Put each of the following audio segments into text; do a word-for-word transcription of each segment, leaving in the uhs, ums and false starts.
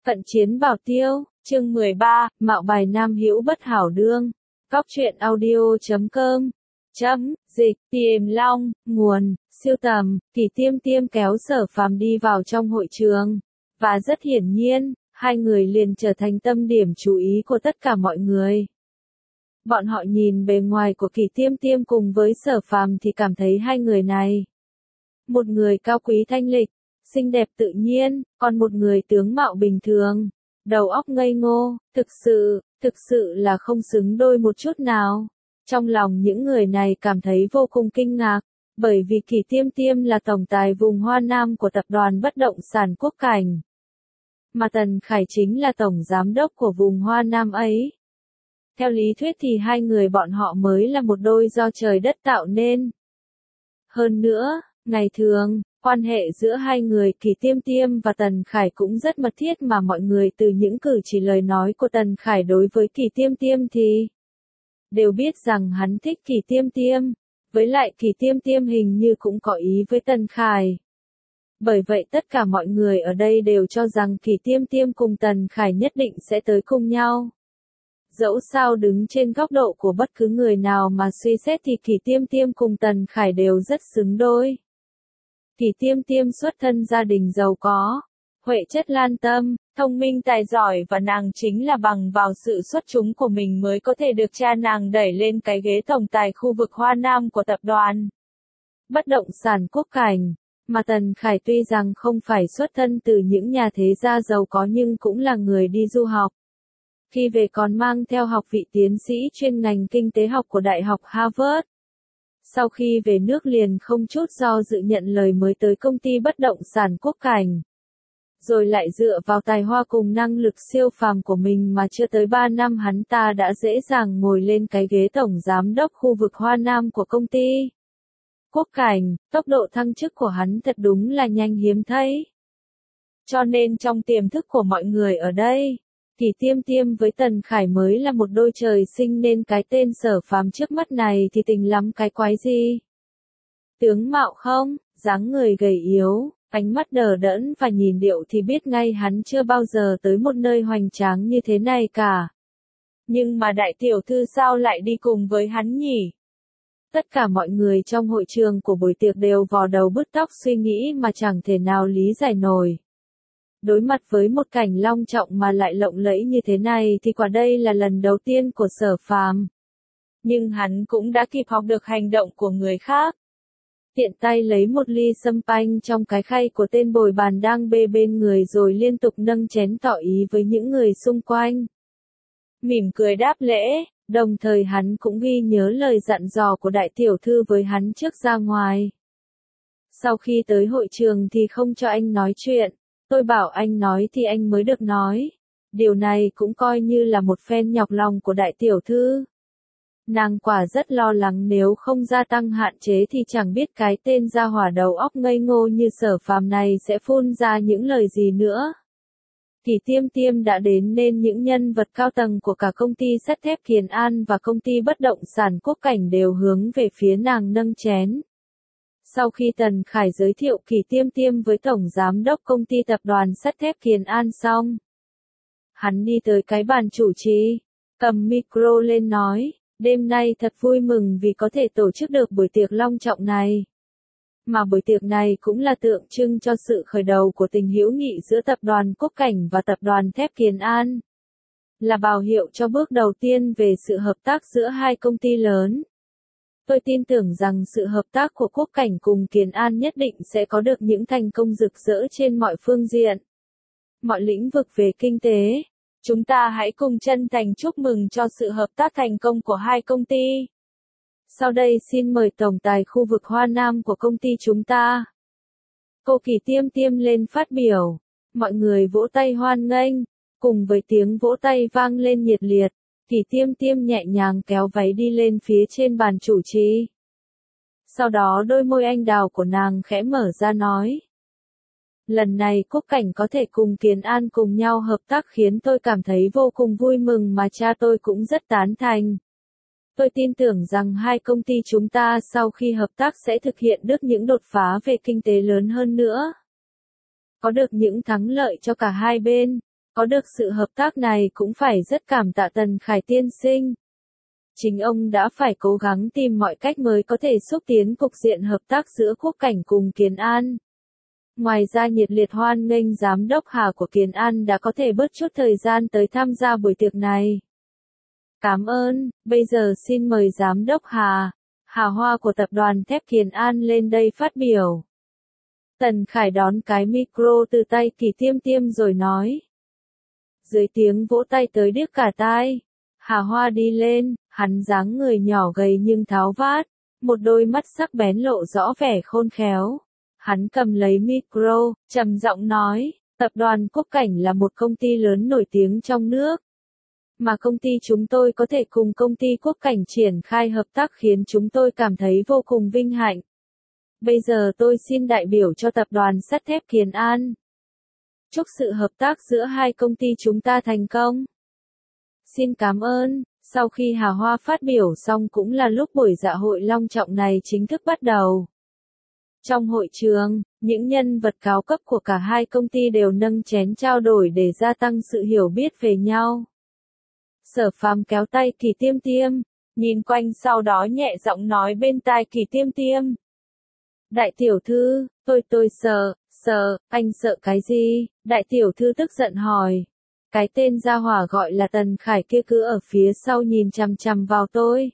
Cận chiến bảo tiêu, chương mười ba, mạo bài nam hữu bất hảo đương. Cóc truyện audio chấm com. Chấm, dịch, tìm long, nguồn, siêu tầm, Kỳ Tiêm Tiêm kéo Sở Phàm đi vào trong hội trường. Và rất hiển nhiên, hai người liền trở thành tâm điểm chú ý của tất cả mọi người. Bọn họ nhìn bề ngoài của Kỳ Tiêm Tiêm cùng với Sở Phàm thì cảm thấy hai người này. Một người cao quý thanh lịch, xinh đẹp tự nhiên, còn một người tướng mạo bình thường, đầu óc ngây ngô, thực sự, thực sự là không xứng đôi một chút nào. Trong lòng những người này cảm thấy vô cùng kinh ngạc, bởi vì Kỳ Tiêm Tiêm là tổng tài vùng Hoa Nam của tập đoàn bất động sản Quốc Cảnh. Mà Tần Khải chính là tổng giám đốc của vùng Hoa Nam ấy. Theo lý thuyết thì hai người bọn họ mới là một đôi do trời đất tạo nên. Hơn nữa, ngày thường, quan hệ giữa hai người Kỳ Tiêm Tiêm và Tần Khải cũng rất mật thiết mà mọi người từ những cử chỉ lời nói của Tần Khải đối với Kỳ Tiêm Tiêm thì đều biết rằng hắn thích Kỳ Tiêm Tiêm, với lại Kỳ Tiêm Tiêm hình như cũng có ý với Tần Khải. Bởi vậy tất cả mọi người ở đây đều cho rằng Kỳ Tiêm Tiêm cùng Tần Khải nhất định sẽ tới cùng nhau. Dẫu sao đứng trên góc độ của bất cứ người nào mà suy xét thì Kỳ Tiêm Tiêm cùng Tần Khải đều rất xứng đôi. Kỳ Tiêm Tiêm xuất thân gia đình giàu có, huệ chất lan tâm, thông minh tài giỏi và nàng chính là bằng vào sự xuất chúng của mình mới có thể được cha nàng đẩy lên cái ghế tổng tài khu vực Hoa Nam của tập đoàn bất động sản Quốc Cảnh. Mà Tần Khải tuy rằng không phải xuất thân từ những nhà thế gia giàu có nhưng cũng là người đi du học. Khi về còn mang theo học vị tiến sĩ chuyên ngành kinh tế học của Đại học Harvard. Sau khi về nước liền không chút do dự nhận lời mới tới công ty bất động sản Quốc Cảnh. Rồi lại dựa vào tài hoa cùng năng lực siêu phàm của mình mà chưa tới ba năm hắn ta đã dễ dàng ngồi lên cái ghế tổng giám đốc khu vực Hoa Nam của công ty Quốc Cảnh. Tốc độ thăng chức của hắn thật đúng là nhanh hiếm thấy. Cho nên trong tiềm thức của mọi người ở đây, Kỳ Tiêm Tiêm với Tần Khải mới là một đôi trời sinh nên cái tên Sở Phàm trước mắt này thì tình lắm cái quái gì. Tướng mạo không, dáng người gầy yếu, ánh mắt đờ đẫn và nhìn điệu thì biết ngay hắn chưa bao giờ tới một nơi hoành tráng như thế này cả. Nhưng mà đại tiểu thư sao lại đi cùng với hắn nhỉ? Tất cả mọi người trong hội trường của buổi tiệc đều vò đầu bứt tóc suy nghĩ mà chẳng thể nào lý giải nổi. Đối mặt với một cảnh long trọng mà lại lộng lẫy như thế này thì quả đây là lần đầu tiên của Sở Phàm. Nhưng hắn cũng đã kịp học được hành động của người khác. Tiện tay lấy một ly sâm panh trong cái khay của tên bồi bàn đang bê bên người rồi liên tục nâng chén tỏ ý với những người xung quanh. Mỉm cười đáp lễ, đồng thời hắn cũng ghi nhớ lời dặn dò của đại tiểu thư với hắn trước ra ngoài. Sau khi tới hội trường thì không cho anh nói chuyện. Tôi bảo anh nói thì anh mới được nói. Điều này cũng coi như là một phen nhọc lòng của đại tiểu thư. Nàng quả rất lo lắng nếu không gia tăng hạn chế thì chẳng biết cái tên gia hỏa đầu óc ngây ngô như Sở Phàm này sẽ phun ra những lời gì nữa. Kỳ Tiêm Tiêm đã đến nên những nhân vật cao tầng của cả công ty sắt thép Kiền An và công ty bất động sản Quốc Cảnh đều hướng về phía nàng nâng chén. Sau khi Tần Khải giới thiệu Kỳ Tiêm Tiêm với Tổng Giám đốc công ty tập đoàn sắt thép Kiền An xong, hắn đi tới cái bàn chủ trì, cầm micro lên nói, đêm nay thật vui mừng vì có thể tổ chức được buổi tiệc long trọng này. Mà buổi tiệc này cũng là tượng trưng cho sự khởi đầu của tình hữu nghị giữa tập đoàn Quốc Cảnh và tập đoàn thép Kiền An. Là báo hiệu cho bước đầu tiên về sự hợp tác giữa hai công ty lớn. Tôi tin tưởng rằng sự hợp tác của Quốc Cảnh cùng Kiền An nhất định sẽ có được những thành công rực rỡ trên mọi phương diện. Mọi lĩnh vực về kinh tế. Chúng ta hãy cùng chân thành chúc mừng cho sự hợp tác thành công của hai công ty. Sau đây xin mời tổng tài khu vực Hoa Nam của công ty chúng ta. Cô Kỳ Tiêm Tiêm lên phát biểu. Mọi người vỗ tay hoan nghênh. Cùng với tiếng vỗ tay vang lên nhiệt liệt. Kỳ Tiêm Tiêm nhẹ nhàng kéo váy đi lên phía trên bàn chủ trì. Sau đó đôi môi anh đào của nàng khẽ mở ra nói. Lần này Quốc Cảnh có thể cùng Kiền An cùng nhau hợp tác khiến tôi cảm thấy vô cùng vui mừng mà cha tôi cũng rất tán thành. Tôi tin tưởng rằng hai công ty chúng ta sau khi hợp tác sẽ thực hiện được những đột phá về kinh tế lớn hơn nữa. Có được những thắng lợi cho cả hai bên. Có được sự hợp tác này cũng phải rất cảm tạ Tần Khải tiên sinh. Chính ông đã phải cố gắng tìm mọi cách mới có thể xúc tiến cục diện hợp tác giữa Quốc Cảnh cùng Kiến An. Ngoài ra nhiệt liệt hoan nghênh Giám đốc Hà của Kiến An đã có thể bớt chút thời gian tới tham gia buổi tiệc này. Cảm ơn, bây giờ xin mời Giám đốc Hà, Hà Hoa của tập đoàn thép Kiến An lên đây phát biểu. Tần Khải đón cái micro từ tay Kỳ Tiêm Tiêm rồi nói. Dưới tiếng vỗ tay tới điếc cả tai, Hà Hoa đi lên, hắn dáng người nhỏ gầy nhưng tháo vát, một đôi mắt sắc bén lộ rõ vẻ khôn khéo. Hắn cầm lấy micro, trầm giọng nói, tập đoàn Quốc Cảnh là một công ty lớn nổi tiếng trong nước. Mà công ty chúng tôi có thể cùng công ty Quốc Cảnh triển khai hợp tác khiến chúng tôi cảm thấy vô cùng vinh hạnh. Bây giờ tôi xin đại biểu cho tập đoàn sắt thép Kiến An. Chúc sự hợp tác giữa hai công ty chúng ta thành công. Xin cảm ơn. Sau khi Hà Hoa phát biểu xong cũng là lúc buổi dạ hội long trọng này chính thức bắt đầu. Trong hội trường, những nhân vật cao cấp của cả hai công ty đều nâng chén trao đổi để gia tăng sự hiểu biết về nhau. Sở Phàm kéo tay Kỳ Tiêm Tiêm, nhìn quanh sau đó nhẹ giọng nói bên tai Kỳ Tiêm Tiêm. Đại tiểu thư, tôi tôi sợ, sợ, anh sợ cái gì? Đại tiểu thư tức giận hỏi. Cái tên gia hỏa gọi là Tần Khải kia cứ ở phía sau nhìn chằm chằm vào tôi.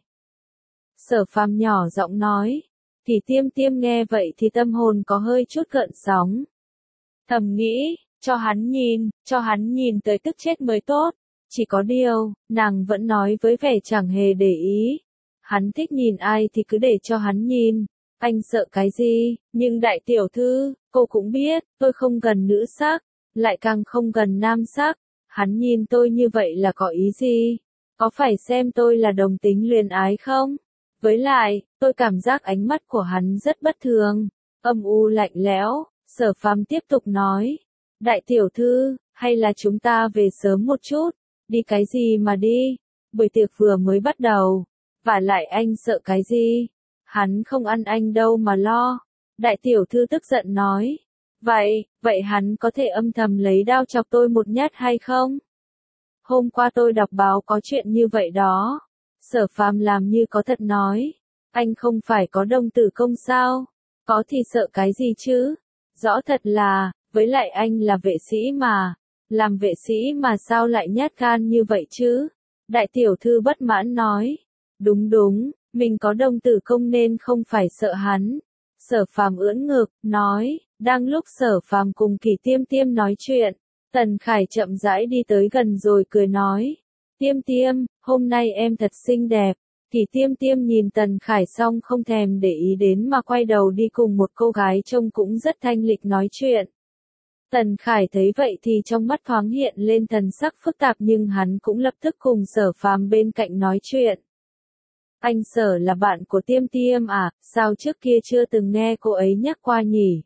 Sở Phàm nhỏ giọng nói. Kỳ Tiêm Tiêm nghe vậy thì tâm hồn có hơi chút gợn sóng. Thầm nghĩ, cho hắn nhìn, cho hắn nhìn tới tức chết mới tốt. Chỉ có điều, nàng vẫn nói với vẻ chẳng hề để ý. Hắn thích nhìn ai thì cứ để cho hắn nhìn. Anh sợ cái gì? Nhưng đại tiểu thư, cô cũng biết, tôi không gần nữ sắc, lại càng không gần nam sắc. Hắn nhìn tôi như vậy là có ý gì? Có phải xem tôi là đồng tính luyến ái không? Với lại, tôi cảm giác ánh mắt của hắn rất bất thường, âm u lạnh lẽo. Sở Phàm tiếp tục nói. Đại tiểu thư, hay là chúng ta về sớm một chút? Đi cái gì mà đi? Buổi tiệc vừa mới bắt đầu. Vả lại anh sợ cái gì? Hắn không ăn anh đâu mà lo. Đại tiểu thư tức giận nói. Vậy, vậy hắn có thể âm thầm lấy đao chọc tôi một nhát hay không? Hôm qua tôi đọc báo có chuyện như vậy đó. Sở Phàm làm như có thật nói. Anh không phải có đồng tử công sao? Có thì sợ cái gì chứ? Rõ thật là, với lại anh là vệ sĩ mà. Làm vệ sĩ mà sao lại nhát gan như vậy chứ? Đại tiểu thư bất mãn nói. Đúng đúng, mình có đồng tử công nên không phải sợ hắn. Sở Phàm ưỡn ngực, nói. Đang lúc Sở Phàm cùng Kỳ Tiêm Tiêm nói chuyện, Tần Khải chậm rãi đi tới gần rồi cười nói. Tiêm Tiêm, hôm nay em thật xinh đẹp. Kỳ Tiêm Tiêm nhìn Tần Khải xong không thèm để ý đến mà quay đầu đi cùng một cô gái trông cũng rất thanh lịch nói chuyện. Tần Khải thấy vậy thì trong mắt thoáng hiện lên thần sắc phức tạp nhưng hắn cũng lập tức cùng Sở Phàm bên cạnh nói chuyện. Anh Sở là bạn của Tiêm Tiêm à, sao trước kia chưa từng nghe cô ấy nhắc qua nhỉ?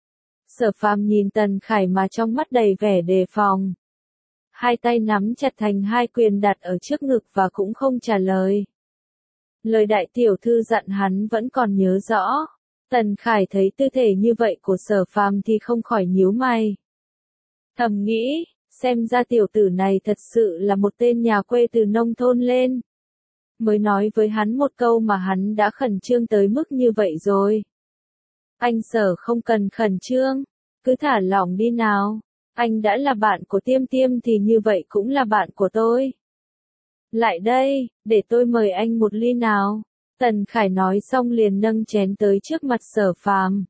Sở Phàm nhìn Tần Khải mà trong mắt đầy vẻ đề phòng. Hai tay nắm chặt thành hai quyền đặt ở trước ngực và cũng không trả lời. Lời đại tiểu thư dặn hắn vẫn còn nhớ rõ. Tần Khải thấy tư thể như vậy của Sở Phàm thì không khỏi nhíu mày. Thầm nghĩ, xem ra tiểu tử này thật sự là một tên nhà quê từ nông thôn lên. Mới nói với hắn một câu mà hắn đã khẩn trương tới mức như vậy rồi. Anh Sở không cần khẩn trương, cứ thả lỏng đi nào. Anh đã là bạn của Tiêm Tiêm thì như vậy cũng là bạn của tôi. Lại đây, để tôi mời anh một ly nào. Tần Khải nói xong liền nâng chén tới trước mặt Sở Phàm.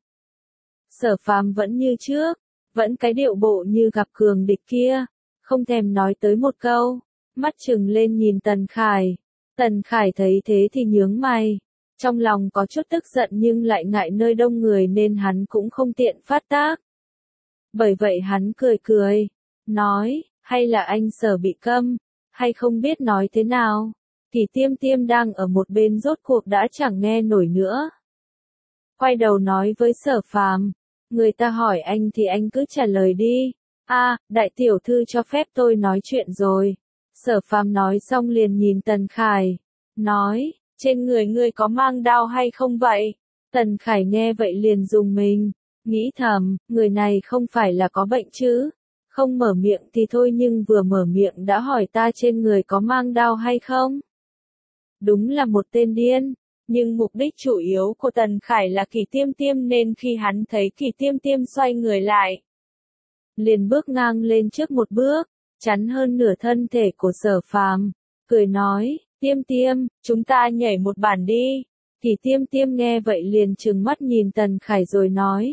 Sở Phàm vẫn như trước, vẫn cái điệu bộ như gặp cường địch kia, không thèm nói tới một câu, mắt trừng lên nhìn Tần Khải. Tần Khải thấy thế thì nhướng mày, trong lòng có chút tức giận nhưng lại ngại nơi đông người nên hắn cũng không tiện phát tác. Bởi vậy hắn cười cười, nói, hay là anh Sở bị câm, hay không biết nói thế nào. Kỳ Tiêm Tiêm đang ở một bên rốt cuộc đã chẳng nghe nổi nữa. Quay đầu nói với Sở Phàm, người ta hỏi anh thì anh cứ trả lời đi. A, à, đại tiểu thư cho phép tôi nói chuyện rồi. Sở Phàm nói xong liền nhìn Tần Khải, nói, trên người ngươi có mang đao hay không vậy? Tần Khải nghe vậy liền rùng mình, nghĩ thầm, người này không phải là có bệnh chứ? không mở miệng thì thôi nhưng vừa mở miệng đã hỏi ta trên người có mang đao hay không. Đúng là một tên điên, nhưng mục đích chủ yếu của Tần Khải là Kỷ Tiêm Tiêm nên khi hắn thấy Kỷ Tiêm Tiêm xoay người lại, liền bước ngang lên trước một bước, chắn hơn nửa thân thể của Sở Phàm, cười nói, Tiêm Tiêm, chúng ta nhảy một bản đi. Kỷ Tiêm Tiêm nghe vậy liền trừng mắt nhìn Tần Khải rồi nói,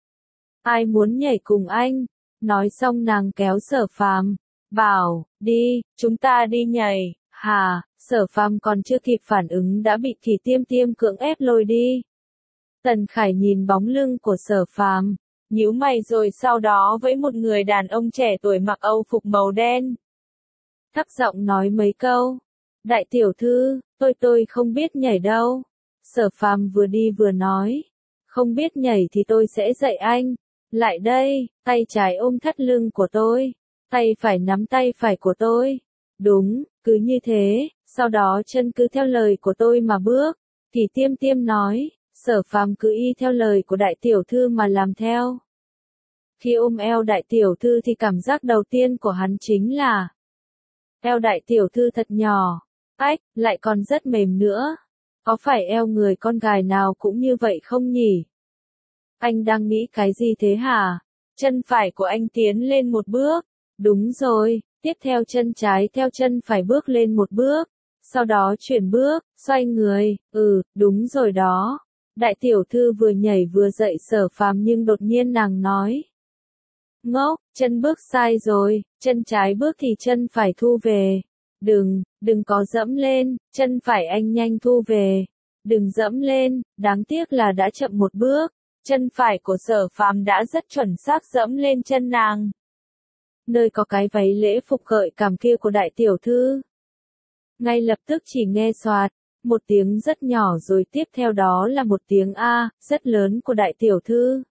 ai muốn nhảy cùng anh? Nói xong nàng kéo Sở Phàm, bảo, đi, chúng ta đi nhảy. Hà, Sở Phàm còn chưa kịp phản ứng đã bị Kỷ Tiêm Tiêm cưỡng ép lôi đi. Tần Khải nhìn bóng lưng của Sở Phàm, nhíu mày rồi sau đó với một người đàn ông trẻ tuổi mặc âu phục màu đen, thấp giọng nói mấy câu. Đại tiểu thư, tôi tôi không biết nhảy đâu. Sở Phàm vừa đi vừa nói, không biết nhảy thì tôi sẽ dạy anh. Lại đây, tay trái ôm thắt lưng của tôi, tay phải nắm tay phải của tôi. Đúng, cứ như thế, sau đó chân cứ theo lời của tôi mà bước. Kỷ Tiêm Tiêm nói, Sở Phàm cứ y theo lời của đại tiểu thư mà làm theo. Khi ôm eo đại tiểu thư thì cảm giác đầu tiên của hắn chính là eo đại tiểu thư thật nhỏ, ách, lại còn rất mềm nữa. Có phải eo người con gái nào cũng như vậy không nhỉ? Anh đang nghĩ cái gì thế hả? Chân phải của anh tiến lên một bước. Đúng rồi, tiếp theo chân trái theo chân phải bước lên một bước. Sau đó chuyển bước, xoay người, ừ, đúng rồi đó. Đại tiểu thư vừa nhảy vừa dậy Sở Phàm nhưng đột nhiên nàng nói. Ngốc, chân bước sai rồi, chân trái bước thì chân phải thu về. Đừng, đừng có dẫm lên, chân phải anh nhanh thu về. Đừng dẫm lên, đáng tiếc là đã chậm một bước. Chân phải của Sở Phàm đã rất chuẩn xác dẫm lên chân nàng. Nơi có cái váy lễ phục gợi cảm kia của đại tiểu thư. Ngay lập tức chỉ nghe xoạt, một tiếng rất nhỏ rồi tiếp theo đó là một tiếng A, rất lớn của đại tiểu thư.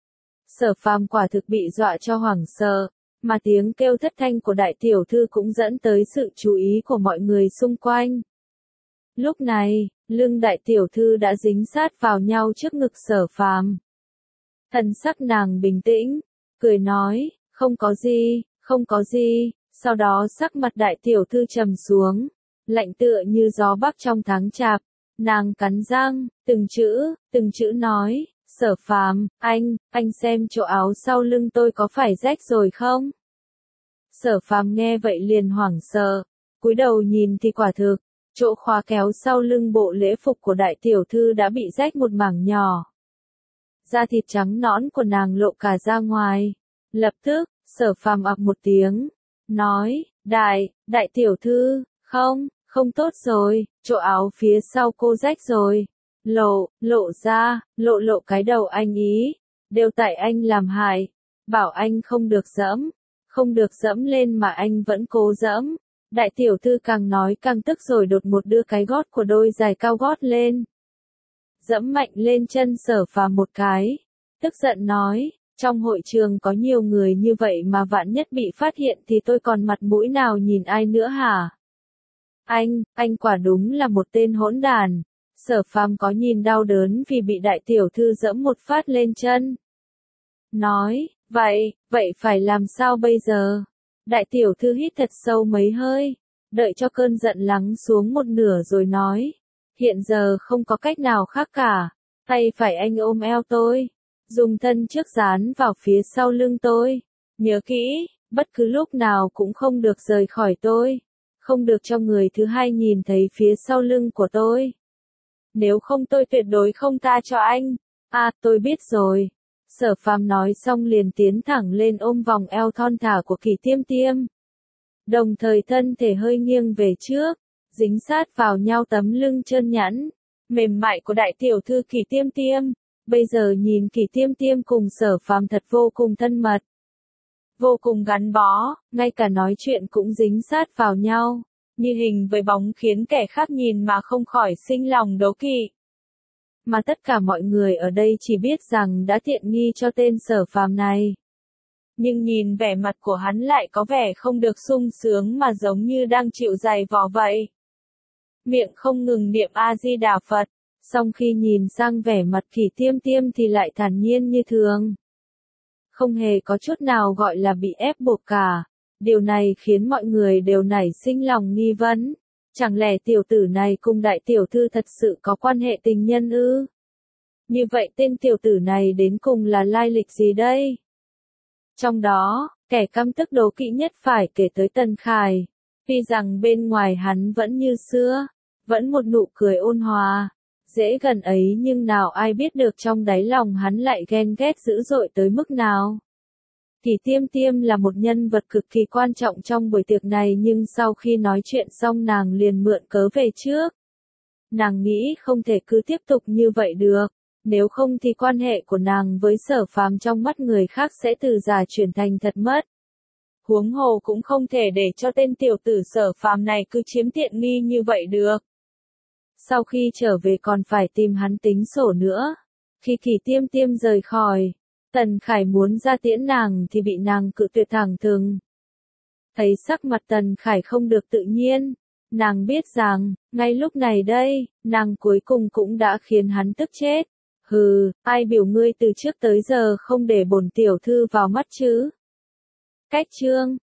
Sở Phàm quả thực bị dọa cho hoảng sợ, mà tiếng kêu thất thanh của đại tiểu thư cũng dẫn tới sự chú ý của mọi người xung quanh. Lúc này, lưng đại tiểu thư đã dính sát vào nhau trước ngực Sở Phàm. Thần sắc nàng bình tĩnh, cười nói, không có gì, không có gì, sau đó sắc mặt đại tiểu thư trầm xuống, lạnh tựa như gió bắc trong tháng chạp, nàng cắn răng, từng chữ, từng chữ nói, Sở Phàm, anh, anh xem chỗ áo sau lưng tôi có phải rách rồi không? Sở Phàm nghe vậy liền hoảng sợ, cúi đầu nhìn thì quả thực, chỗ khóa kéo sau lưng bộ lễ phục của đại tiểu thư đã bị rách một mảng nhỏ. Da thịt trắng nõn của nàng lộ cả ra ngoài. Lập tức, Sở Phàm ặc một tiếng, nói, đại, đại tiểu thư, không, không tốt rồi, chỗ áo phía sau cô rách rồi. Lộ, lộ ra, lộ lộ cái đầu anh ý, đều tại anh làm hại, bảo anh không được dẫm, không được dẫm lên mà anh vẫn cố dẫm. Đại tiểu thư càng nói càng tức rồi đột một đưa cái gót của đôi giày cao gót lên. Dẫm mạnh lên chân Sở Phàm một cái, tức giận nói, trong hội trường có nhiều người như vậy mà vạn nhất bị phát hiện thì tôi còn mặt mũi nào nhìn ai nữa hả? Anh, anh quả đúng là một tên hỗn đàn. Sở Phàm có nhìn đau đớn vì bị đại tiểu thư dẫm một phát lên chân. Nói, vậy, vậy phải làm sao bây giờ? Đại tiểu thư hít thật sâu mấy hơi, đợi cho cơn giận lắng xuống một nửa rồi nói, hiện giờ không có cách nào khác cả, tay phải anh ôm eo tôi, dùng thân trước dán vào phía sau lưng tôi, nhớ kỹ, bất cứ lúc nào cũng không được rời khỏi tôi, không được cho người thứ hai nhìn thấy phía sau lưng của tôi. Nếu không tôi tuyệt đối không tha cho anh. À, tôi biết rồi. Sở Phàm nói xong liền tiến thẳng lên ôm vòng eo thon thả của Kỷ Tiêm Tiêm. Đồng thời thân thể hơi nghiêng về trước, dính sát vào nhau tấm lưng trơn nhẵn, mềm mại của đại tiểu thư Kỷ Tiêm Tiêm. Bây giờ nhìn Kỷ Tiêm Tiêm cùng Sở Phàm thật vô cùng thân mật, vô cùng gắn bó, ngay cả nói chuyện cũng dính sát vào nhau, như hình với bóng khiến kẻ khác nhìn mà không khỏi sinh lòng đố kỵ. Mà tất cả mọi người ở đây chỉ biết rằng đã tiện nghi cho tên Sở Phàm này. Nhưng nhìn vẻ mặt của hắn lại có vẻ không được sung sướng mà giống như đang chịu giày vò vậy. Miệng không ngừng niệm A-di-đà Phật, song khi nhìn sang vẻ mặt Kỷ Tiêm Tiêm thì lại thản nhiên như thường. không hề có chút nào gọi là bị ép buộc cả. Điều này khiến mọi người đều nảy sinh lòng nghi vấn. Chẳng lẽ tiểu tử này cùng đại tiểu thư thật sự có quan hệ tình nhân ư? Như vậy tên tiểu tử này đến cùng là lai lịch gì đây? Trong đó, kẻ căm tức đố kỵ nhất phải kể tới Tần Khải. Tuy rằng bên ngoài hắn vẫn như xưa, vẫn một nụ cười ôn hòa, dễ gần ấy, nhưng nào ai biết được trong đáy lòng hắn lại ghen ghét dữ dội tới mức nào. Kỷ Tiêm Tiêm là một nhân vật cực kỳ quan trọng trong buổi tiệc này, nhưng sau khi nói chuyện xong nàng liền mượn cớ về trước. Nàng nghĩ không thể cứ tiếp tục như vậy được, nếu không thì quan hệ của nàng với Sở Phàm trong mắt người khác sẽ từ giả chuyển thành thật mất. Huống hồ cũng không thể để cho tên tiểu tử Sở Phàm này cứ chiếm tiện nghi như vậy được. Sau khi trở về còn phải tìm hắn tính sổ nữa. Khi Kỷ Tiêm Tiêm rời khỏi, Tần Khải muốn ra tiễn nàng thì bị nàng cự tuyệt thẳng thừng. Thấy sắc mặt Tần Khải không được tự nhiên, nàng biết rằng, ngay lúc này đây, nàng cuối cùng cũng đã khiến hắn tức chết. Hừ, ai biểu ngươi từ trước tới giờ không để bổn tiểu thư vào mắt chứ? Cách chương